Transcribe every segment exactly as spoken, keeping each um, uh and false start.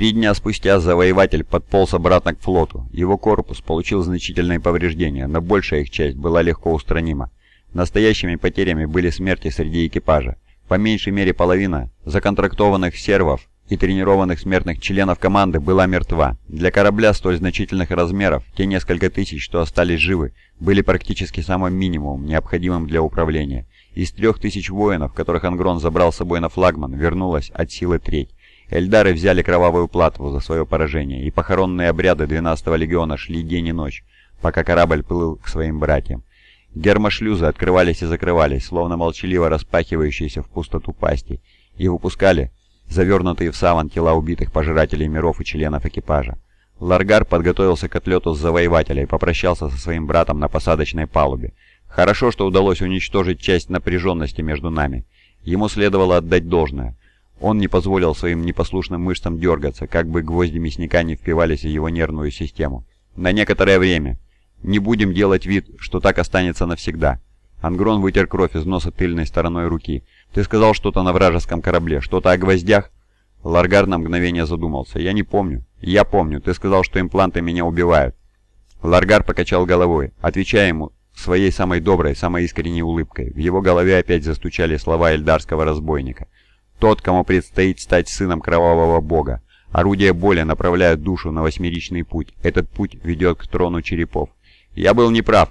Три дня спустя завоеватель подполз обратно к флоту. Его корпус получил значительные повреждения, но большая их часть была легко устранима. Настоящими потерями были смерти среди экипажа. По меньшей мере половина законтрактованных сервов и тренированных смертных членов команды была мертва. Для корабля столь значительных размеров, те несколько тысяч, что остались живы, были практически самым минимумом, необходимым для управления. Из трех тысяч воинов, которых Ангрон забрал с собой на флагман, вернулась от силы треть. Эльдары взяли кровавую плату за свое поражение, и похоронные обряды двенадцатого легиона шли день и ночь, пока корабль плыл к своим братьям. Гермошлюзы открывались и закрывались, словно молчаливо распахивающиеся в пустоту пасти, и выпускали завернутые в саван тела убитых пожирателей миров и членов экипажа. Ларгар подготовился к отлету с завоевателя и попрощался со своим братом на посадочной палубе. Хорошо, что удалось уничтожить часть напряженности между нами. Ему следовало отдать должное. Он не позволил своим непослушным мышцам дергаться, как бы гвозди мясника не впивались в его нервную систему. На некоторое время. Не будем делать вид, что так останется навсегда. Ангрон вытер кровь из носа тыльной стороной руки. «Ты сказал что-то на вражеском корабле, что-то о гвоздях?» Ларгар на мгновение задумался. «Я не помню». «Я помню. Ты сказал, что импланты меня убивают». Ларгар покачал головой, отвечая ему своей самой доброй, самой искренней улыбкой. В его голове опять застучали слова эльдарского разбойника. «Тот, кому предстоит стать сыном кровавого бога. Орудия боли направляют душу на восьмеричный путь. Этот путь ведет к трону черепов». «Я был неправ.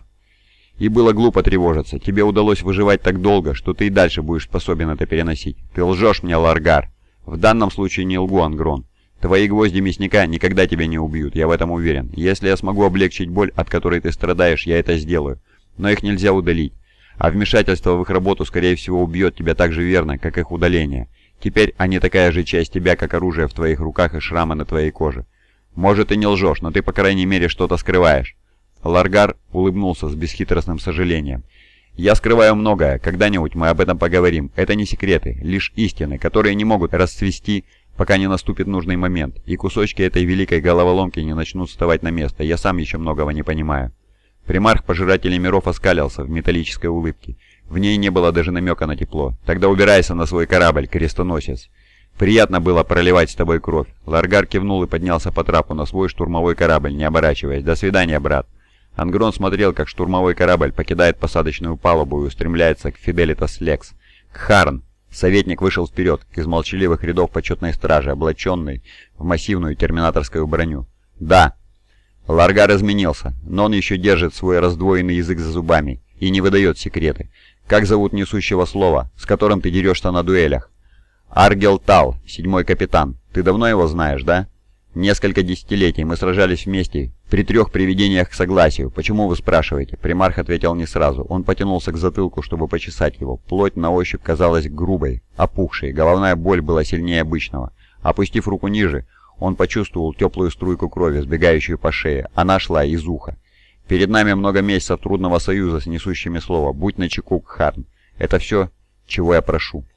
И было глупо тревожиться. Тебе удалось выживать так долго, что ты и дальше будешь способен это переносить. Ты лжешь мне, Ларгар». «В данном случае не лгу, Ангрон. Твои гвозди мясника никогда тебя не убьют, я в этом уверен. Если я смогу облегчить боль, от которой ты страдаешь, я это сделаю. Но их нельзя удалить. А вмешательство в их работу, скорее всего, убьет тебя так же верно, как их удаление. Теперь они такая же часть тебя, как оружие в твоих руках и шрамы на твоей коже. Может, и не лжешь, но ты, по крайней мере, что-то скрываешь». Ларгар улыбнулся с бесхитростным сожалением. «Я скрываю многое, когда-нибудь мы об этом поговорим. Это не секреты, лишь истины, которые не могут расцвести, пока не наступит нужный момент, и кусочки этой великой головоломки не начнут вставать на место. Я сам еще многого не понимаю». Примарх Пожирателей миров оскалился в металлической улыбке. В ней не было даже намека на тепло. «Тогда убирайся на свой корабль, крестоносец. Приятно было проливать с тобой кровь». Ларгар кивнул и поднялся по трапу на свой штурмовой корабль, не оборачиваясь. «До свидания, брат». Ангрон смотрел, как штурмовой корабль покидает посадочную палубу и устремляется к Фиделитас Лекс. Кхарн. Советник вышел вперед, из молчаливых рядов почетной стражи, облаченный в массивную терминаторскую броню. «Да». Ларгар изменился, но он еще держит свой раздвоенный язык за зубами и не выдает секреты. «Как зовут несущего слова, с которым ты дерешься на дуэлях?» «Аргел Тал, седьмой капитан. Ты давно его знаешь, да?» «Несколько десятилетий. Мы сражались вместе при трех приведениях к согласию. Почему вы спрашиваете?» Примарх ответил не сразу. Он потянулся к затылку, чтобы почесать его. Плоть на ощупь казалась грубой, опухшей. Головная боль была сильнее обычного. Опустив руку ниже, он почувствовал теплую струйку крови, сбегающую по шее. Она шла из уха. «Перед нами много месяцев трудного союза с несущими слова. Будь начеку, Кхарн. Это все, чего я прошу».